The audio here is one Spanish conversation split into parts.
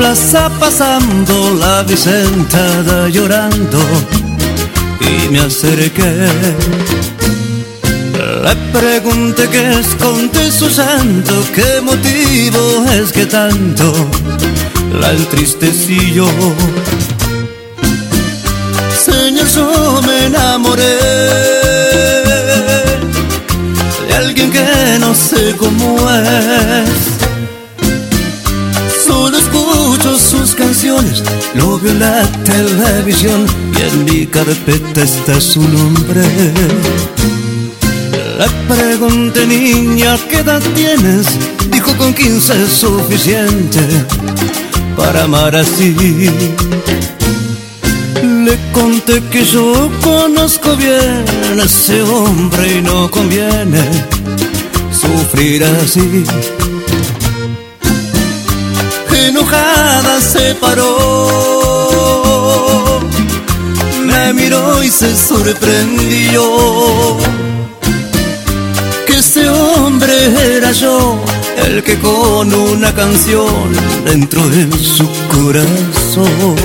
plaza pasando, la vi sentada llorando y me acerqué. Le pregunté qué esconde su llanto, qué motivo es que tanto la entristecí yo. Señor, yo me enamoré de alguien que no sé cómo es. Solo escucho sus canciones, lo veo en la televisión y en mi carpeta está su nombre. Le pregunté, niña, ¿qué edad tienes? Dijo, con 15 es suficiente para amar así. Le conté que yo conozco bien a ese hombre y no conviene sufrir así. Enojada se paró, me miró y se sorprendió. Que ese hombre era yo, el que con una canción dentro de su corazón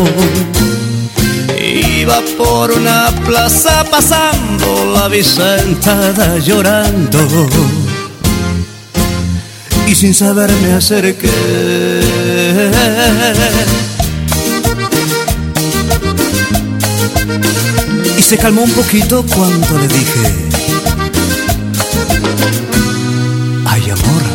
iba por una plaza pasando, la vi sentada llorando y sin saber me acerqué. Y se calmó un poquito cuando le dije: ay, amor,